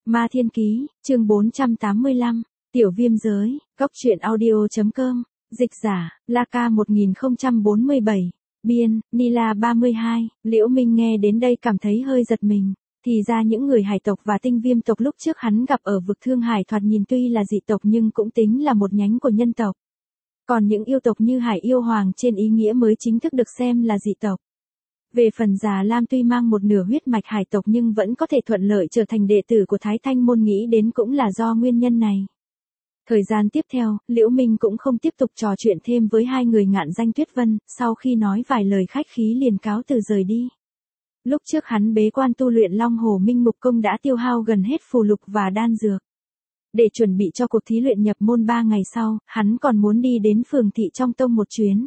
Ma Thiên Ký, chương 485, Tiểu Viêm Giới, Góc truyện audio.com, dịch giả, La-ca 1047, biên, Nila 32, Liễu Minh nghe đến đây cảm thấy hơi giật mình. Thì ra những người hải tộc và tinh viêm tộc lúc trước hắn gặp ở vực Thương Hải thoạt nhìn tuy là dị tộc nhưng cũng tính là một nhánh của nhân tộc. Còn những yêu tộc như Hải Yêu Hoàng trên ý nghĩa mới chính thức được xem là dị tộc. Về phần Già Lam tuy mang một nửa huyết mạch hải tộc nhưng vẫn có thể thuận lợi trở thành đệ tử của Thái Thanh môn, nghĩ đến cũng là do nguyên nhân này. Thời gian tiếp theo, Liễu Minh cũng không tiếp tục trò chuyện thêm với hai người Ngạn Danh Tuyết Vân, sau khi nói vài lời khách khí liền cáo từ rời đi. Lúc trước hắn bế quan tu luyện Long Hồ Minh Mục Công đã tiêu hao gần hết phù lục và đan dược. Để chuẩn bị cho cuộc thí luyện nhập môn 3 ngày sau, hắn còn muốn đi đến phường thị trong tông một chuyến.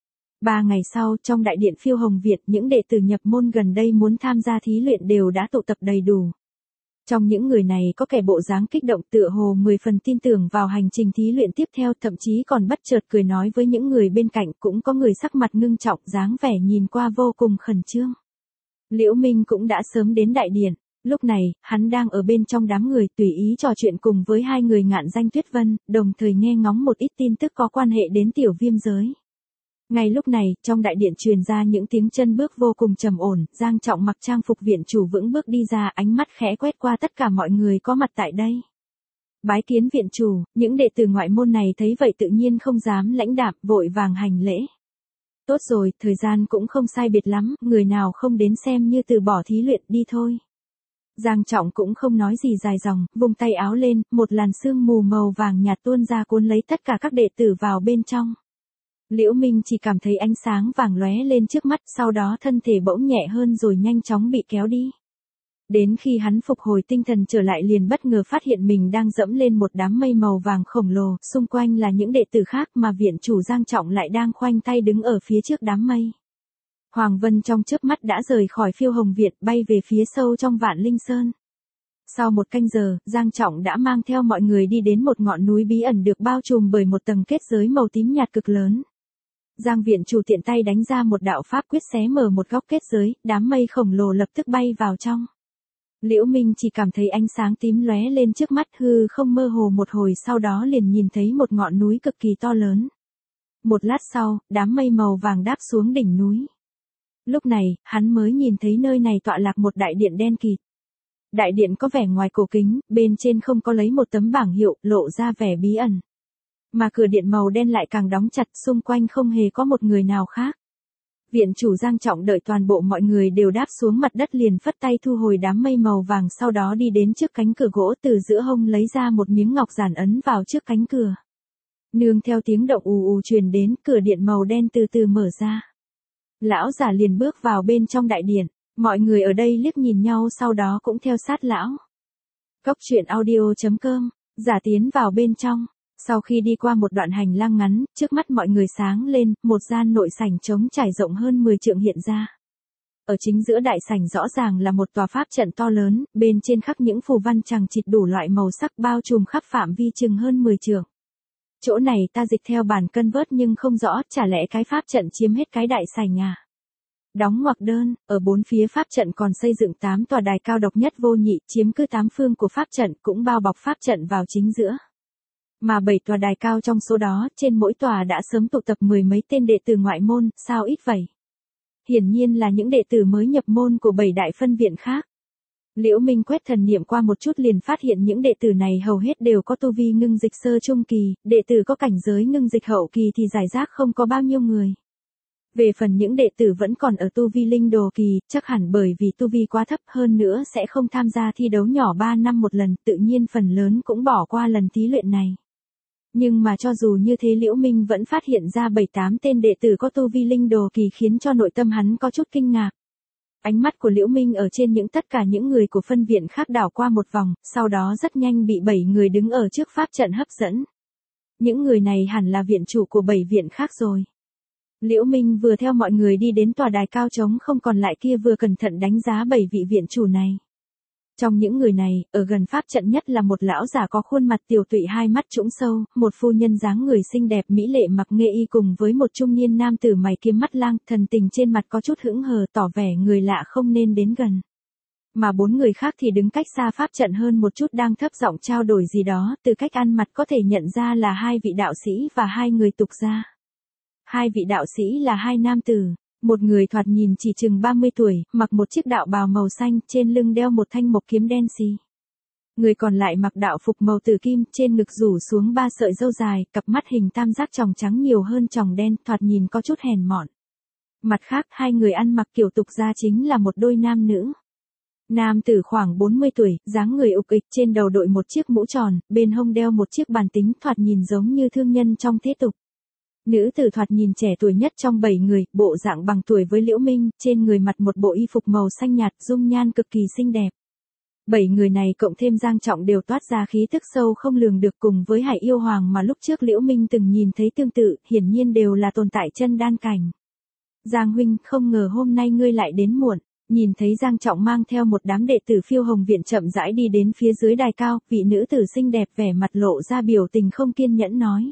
3 ngày sau, trong đại điện Phiêu Hồng Việt, những đệ tử nhập môn gần đây muốn tham gia thí luyện đều đã tụ tập đầy đủ. Trong những người này có kẻ bộ dáng kích động tựa hồ 10 phần tin tưởng vào hành trình thí luyện tiếp theo, thậm chí còn bất chợt cười nói với những người bên cạnh, cũng có người sắc mặt ngưng trọng, dáng vẻ nhìn qua vô cùng khẩn trương. Liễu Minh cũng đã sớm đến đại điện, lúc này, hắn đang ở bên trong đám người tùy ý trò chuyện cùng với hai người Ngạn Danh Tuyết Vân, đồng thời nghe ngóng một ít tin tức có quan hệ đến Tiểu Viêm Giới. Ngay lúc này, trong đại điện truyền ra những tiếng chân bước vô cùng trầm ổn, Giang Trọng mặc trang phục viện chủ vững bước đi ra, ánh mắt khẽ quét qua tất cả mọi người có mặt tại đây. Bái kiến viện chủ, những đệ tử ngoại môn này thấy vậy tự nhiên không dám lãnh đạm, vội vàng hành lễ. Tốt rồi, thời gian cũng không sai biệt lắm, người nào không đến xem như từ bỏ thí luyện đi thôi. Giang Trọng cũng không nói gì dài dòng, vung tay áo lên, một làn sương mù màu vàng nhạt tuôn ra cuốn lấy tất cả các đệ tử vào bên trong. Liễu Minh chỉ cảm thấy ánh sáng vàng lóe lên trước mắt, sau đó thân thể bỗng nhẹ hơn rồi nhanh chóng bị kéo đi. Đến khi hắn phục hồi tinh thần trở lại liền bất ngờ phát hiện mình đang dẫm lên một đám mây màu vàng khổng lồ, xung quanh là những đệ tử khác mà viện chủ Giang Trọng lại đang khoanh tay đứng ở phía trước đám mây. Hoàng Vân trong chớp mắt đã rời khỏi Phiêu Hồng Việt bay về phía sâu trong Vạn Linh Sơn. Sau một canh giờ, Giang Trọng đã mang theo mọi người đi đến một ngọn núi bí ẩn được bao trùm bởi một tầng kết giới màu tím nhạt cực lớn. Giang viện chủ tiện tay đánh ra một đạo pháp quyết xé mở một góc kết giới, đám mây khổng lồ lập tức bay vào trong. Liễu Minh chỉ cảm thấy ánh sáng tím lóe lên trước mắt, hư không mơ hồ một hồi sau đó liền nhìn thấy một ngọn núi cực kỳ to lớn. Một lát sau, đám mây màu vàng đáp xuống đỉnh núi. Lúc này, hắn mới nhìn thấy nơi này tọa lạc một đại điện đen kịt. Đại điện có vẻ ngoài cổ kính, bên trên không có lấy một tấm bảng hiệu, lộ ra vẻ bí ẩn. Mà cửa điện màu đen lại càng đóng chặt, xung quanh không hề có một người nào khác. Viện chủ Giang Trọng đợi toàn bộ mọi người đều đáp xuống mặt đất liền phất tay thu hồi đám mây màu vàng, sau đó đi đến trước cánh cửa gỗ, từ giữa hông lấy ra một miếng ngọc giản ấn vào trước cánh cửa. Nương theo tiếng động ù ù truyền đến, cửa điện màu đen từ từ mở ra. Lão giả liền bước vào bên trong đại điện, mọi người ở đây liếc nhìn nhau sau đó cũng theo sát lão. Góc truyện audio.com, giả tiến vào bên trong. Sau khi đi qua một đoạn hành lang ngắn, trước mắt mọi người sáng lên, một gian nội sảnh trống trải rộng hơn 10 trượng hiện ra. Ở chính giữa đại sảnh rõ ràng là một tòa pháp trận to lớn, bên trên khắc những phù văn chằng chịt đủ loại màu sắc bao trùm khắp phạm vi chừng hơn 10 trượng. Chỗ này ta dịch theo bản cân vớt nhưng không rõ, chả lẽ cái pháp trận chiếm hết cái đại sảnh à? Đóng ngoặc đơn, ở bốn phía pháp trận còn xây dựng 8 tòa đài cao độc nhất vô nhị, chiếm cứ 8 phương của pháp trận, cũng bao bọc pháp trận vào chính giữa. Mà 7 tòa đài cao trong số đó, trên mỗi tòa đã sớm tụ tập 10 mấy tên đệ tử ngoại môn, sao ít vậy? Hiển nhiên là những đệ tử mới nhập môn của 7 đại phân viện khác. Liễu Minh quét thần niệm qua một chút liền phát hiện những đệ tử này hầu hết đều có tu vi ngưng dịch sơ trung kỳ, đệ tử có cảnh giới ngưng dịch hậu kỳ thì giải rác không có bao nhiêu người. Về phần những đệ tử vẫn còn ở tu vi linh đồ kỳ, chắc hẳn bởi vì tu vi quá thấp hơn nữa sẽ không tham gia thi đấu nhỏ 3 năm một lần, tự nhiên phần lớn cũng bỏ qua lần thí luyện này. Nhưng mà cho dù như thế Liễu Minh vẫn phát hiện ra 7-8 tên đệ tử có tu vi linh đồ kỳ khiến cho nội tâm hắn có chút kinh ngạc. Ánh mắt của Liễu Minh ở trên tất cả những người của phân viện khác đảo qua một vòng, sau đó rất nhanh bị 7 người đứng ở trước pháp trận hấp dẫn. Những người này hẳn là viện chủ của 7 viện khác rồi. Liễu Minh vừa theo mọi người đi đến tòa đài cao trống không còn lại kia vừa cẩn thận đánh giá 7 vị viện chủ này. Trong những người này, ở gần pháp trận nhất là một lão giả có khuôn mặt tiều tụy, hai mắt trũng sâu, một phu nhân dáng người xinh đẹp mỹ lệ mặc nghê y cùng với một trung niên nam tử mày kiếm mắt lang, thần tình trên mặt có chút hững hờ tỏ vẻ người lạ không nên đến gần. Mà 4 người khác thì đứng cách xa pháp trận hơn một chút đang thấp giọng trao đổi gì đó, từ cách ăn mặc có thể nhận ra là 2 vị đạo sĩ và 2 người tục gia. 2 vị đạo sĩ là 2 nam tử, một người thoạt nhìn chỉ chừng 30 tuổi, mặc một chiếc đạo bào màu xanh, trên lưng đeo một thanh mộc kiếm đen xì. Người còn lại mặc đạo phục màu tử kim, trên ngực rủ xuống 3 sợi râu dài, cặp mắt hình tam giác tròng trắng nhiều hơn tròng đen, thoạt nhìn có chút hèn mọn. Mặt khác, 2 người ăn mặc kiểu tục gia chính là một đôi nam nữ. Nam tử khoảng 40 tuổi, dáng người ục ịch, trên đầu đội một chiếc mũ tròn, bên hông đeo một chiếc bàn tính, thoạt nhìn giống như thương nhân trong thế tục. Nữ tử thoạt nhìn trẻ tuổi nhất trong 7 người, bộ dạng bằng tuổi với Liễu Minh, trên người mặc một bộ y phục màu xanh nhạt, dung nhan cực kỳ xinh đẹp. 7 người này cộng thêm Giang Trọng đều toát ra khí tức sâu không lường được, cùng với Hải Yêu Hoàng mà lúc trước Liễu Minh từng nhìn thấy tương tự, hiển nhiên đều là tồn tại chân đan cảnh. Giang huynh, không ngờ hôm nay ngươi lại đến muộn. Nhìn thấy Giang Trọng mang theo một đám đệ tử Phiêu Hồng viện chậm rãi đi đến phía dưới đài cao, vị nữ tử xinh đẹp vẻ mặt lộ ra biểu tình không kiên nhẫn nói.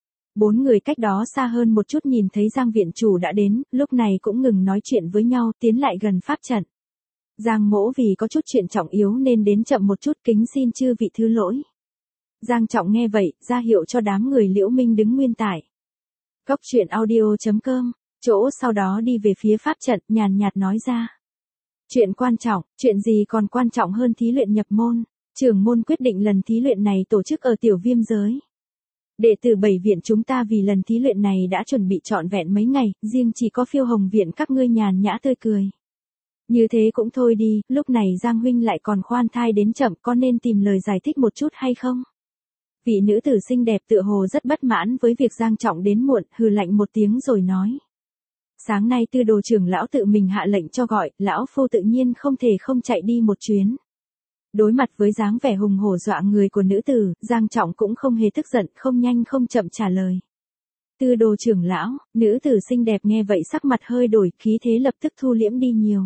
4 người cách đó xa hơn một chút nhìn thấy Giang viện chủ đã đến, lúc này cũng ngừng nói chuyện với nhau, tiến lại gần pháp trận. Giang mỗ vì có chút chuyện trọng yếu nên đến chậm một chút, kính xin chư vị thứ lỗi. Giang Trọng nghe vậy, ra hiệu cho đám người Liễu Minh đứng nguyên tại. Cốc truyện audio.com, chỗ sau đó đi về phía pháp trận, nhàn nhạt nói ra. Chuyện quan trọng, chuyện gì còn quan trọng hơn thí luyện nhập môn, trưởng môn quyết định lần thí luyện này tổ chức ở Tiểu Viêm giới. Đệ tử 7 viện chúng ta vì lần thí luyện này đã chuẩn bị trọn vẹn mấy ngày, riêng chỉ có Phiêu Hồng viện các ngươi nhàn nhã tươi cười. Như thế cũng thôi đi, lúc này Giang huynh lại còn khoan thai đến chậm, có nên tìm lời giải thích một chút hay không? Vị nữ tử xinh đẹp tựa hồ rất bất mãn với việc Giang Trọng đến muộn, hừ lạnh một tiếng rồi nói. Sáng nay Tư đồ trưởng lão tự mình hạ lệnh cho gọi, lão phu tự nhiên không thể không chạy đi một chuyến. Đối mặt với dáng vẻ hùng hổ dọa người của nữ tử, Giang Trọng cũng không hề tức giận, không nhanh không chậm trả lời. Tư đồ trưởng lão, nữ tử xinh đẹp nghe vậy sắc mặt hơi đổi, khí thế lập tức thu liễm đi nhiều.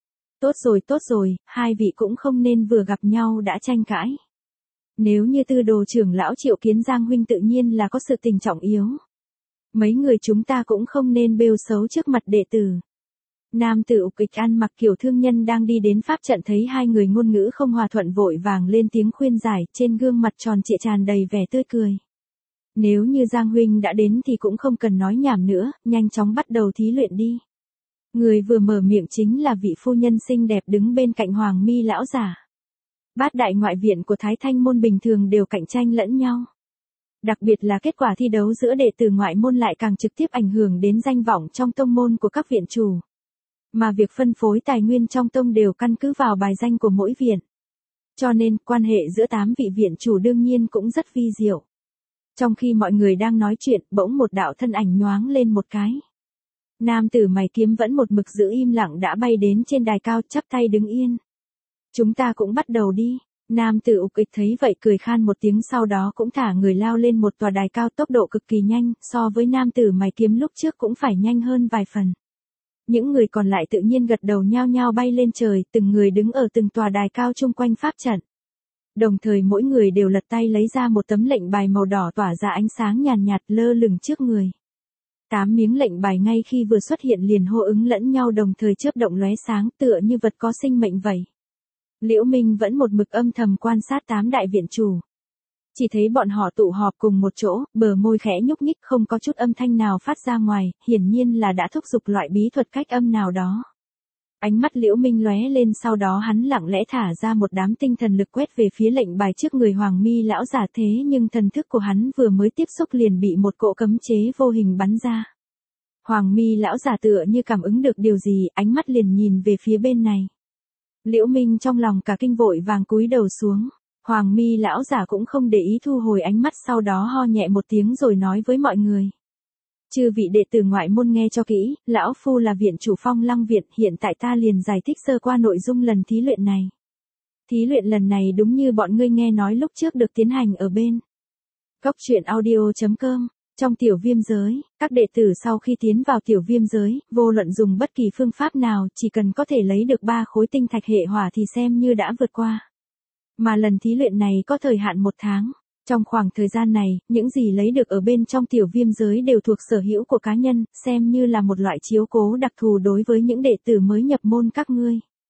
Tốt rồi, 2 vị cũng không nên vừa gặp nhau đã tranh cãi. Nếu như Tư đồ trưởng lão triệu kiến Giang huynh tự nhiên là có sự tình trọng yếu. Mấy người chúng ta cũng không nên bêu xấu trước mặt đệ tử. Nam tử ục ịch ăn mặc kiểu thương nhân đang đi đến pháp trận thấy 2 người ngôn ngữ không hòa thuận vội vàng lên tiếng khuyên giải, trên gương mặt tròn trịa tràn đầy vẻ tươi cười. Nếu như Giang huynh đã đến thì cũng không cần nói nhảm nữa, nhanh chóng bắt đầu thí luyện đi. Người vừa mở miệng chính là vị phu nhân xinh đẹp đứng bên cạnh Hoàng Mi lão giả. Bát đại ngoại viện của Thái Thanh môn bình thường đều cạnh tranh lẫn nhau. Đặc biệt là kết quả thi đấu giữa đệ tử ngoại môn lại càng trực tiếp ảnh hưởng đến danh vọng trong tông môn của các viện chủ. Mà việc phân phối tài nguyên trong tông đều căn cứ vào bài danh của mỗi viện. Cho nên, quan hệ giữa 8 vị viện chủ đương nhiên cũng rất vi diệu. Trong khi mọi người đang nói chuyện, bỗng một đạo thân ảnh nhoáng lên một cái. Nam tử mày kiếm vẫn một mực giữ im lặng đã bay đến trên đài cao, chắp tay đứng yên. Chúng ta cũng bắt đầu đi. Nam tử ục ịch thấy vậy cười khan một tiếng, sau đó cũng thả người lao lên một tòa đài cao, tốc độ cực kỳ nhanh, so với nam tử mày kiếm lúc trước cũng phải nhanh hơn vài phần. Những người còn lại tự nhiên gật đầu nhao nhao bay lên trời, từng người đứng ở từng tòa đài cao chung quanh pháp trận. Đồng thời mỗi người đều lật tay lấy ra một tấm lệnh bài màu đỏ tỏa ra ánh sáng nhàn nhạt lơ lửng trước người. 8 miếng lệnh bài ngay khi vừa xuất hiện liền hô ứng lẫn nhau, đồng thời chớp động lóe sáng, tựa như vật có sinh mệnh vậy. Liễu Minh vẫn một mực âm thầm quan sát 8 đại viện chủ. Chỉ thấy bọn họ tụ họp cùng một chỗ, bờ môi khẽ nhúc nhích, không có chút âm thanh nào phát ra ngoài, hiển nhiên là đã thúc giục loại bí thuật cách âm nào đó. Ánh mắt Liễu Minh lóe lên, sau đó hắn lặng lẽ thả ra một đám tinh thần lực quét về phía lệnh bài trước người Hoàng Mi lão giả, thế nhưng thần thức của hắn vừa mới tiếp xúc liền bị một cỗ cấm chế vô hình bắn ra. Hoàng Mi lão giả tựa như cảm ứng được điều gì, ánh mắt liền nhìn về phía bên này. Liễu Minh trong lòng cả kinh vội vàng cúi đầu xuống. Hoàng Mi lão giả cũng không để ý, thu hồi ánh mắt, sau đó ho nhẹ một tiếng rồi nói với mọi người. Chư vị đệ tử ngoại môn nghe cho kỹ, lão phu là viện chủ Phong Lăng viện, hiện tại ta liền giải thích sơ qua nội dung lần thí luyện này. Thí luyện lần này đúng như bọn ngươi nghe nói lúc trước được tiến hành ở bên Cốc truyện audio.com. Trong Tiểu Viêm giới, các đệ tử sau khi tiến vào Tiểu Viêm giới, vô luận dùng bất kỳ phương pháp nào, chỉ cần có thể lấy được 3 khối tinh thạch hệ hỏa thì xem như đã vượt qua. Mà lần thí luyện này có thời hạn 1 tháng. Trong khoảng thời gian này, những gì lấy được ở bên trong Tiểu Viêm giới đều thuộc sở hữu của cá nhân, xem như là một loại chiếu cố đặc thù đối với những đệ tử mới nhập môn các ngươi.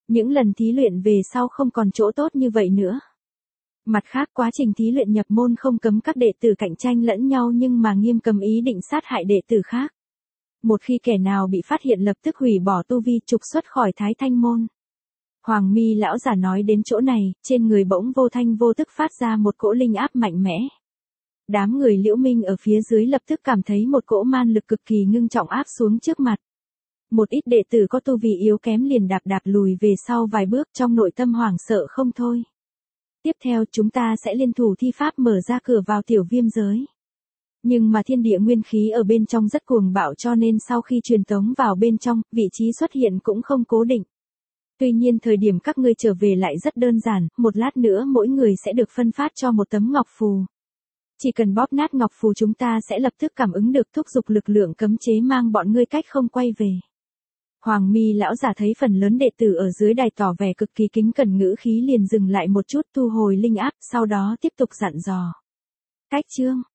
Những lần thí luyện về sau không còn chỗ tốt như vậy nữa. Mặt khác quá trình thí luyện nhập môn không cấm các đệ tử cạnh tranh lẫn nhau nhưng mà nghiêm cấm ý định sát hại đệ tử khác. Một khi kẻ nào bị phát hiện lập tức hủy bỏ tu vi trục xuất khỏi Thái Thanh môn. Hoàng Mi lão giả nói đến chỗ này, trên người bỗng vô thanh vô tức phát ra một cỗ linh áp mạnh mẽ. Đám người Liễu Minh ở phía dưới lập tức cảm thấy một cỗ man lực cực kỳ ngưng trọng áp xuống trước mặt. Một ít đệ tử có tu vi yếu kém liền đạp đạp lùi về sau vài bước trong nội tâm hoảng sợ không thôi. Tiếp theo chúng ta sẽ liên thủ thi pháp mở ra cửa vào tiểu viêm giới. Nhưng mà thiên địa nguyên khí ở bên trong rất cuồng bạo cho nên sau khi truyền tống vào bên trong, vị trí xuất hiện cũng không cố định. Tuy nhiên thời điểm các ngươi trở về lại rất đơn giản, một lát nữa mỗi người sẽ được phân phát cho một tấm ngọc phù. Chỉ cần bóp nát ngọc phù chúng ta sẽ lập tức cảm ứng được thúc giục lực lượng cấm chế mang bọn ngươi cách không quay về. Hoàng Mi lão giả thấy phần lớn đệ tử ở dưới đài tỏ vẻ cực kỳ kính cẩn ngữ khí liền dừng lại một chút thu hồi linh áp, sau đó tiếp tục dặn dò. Cách chương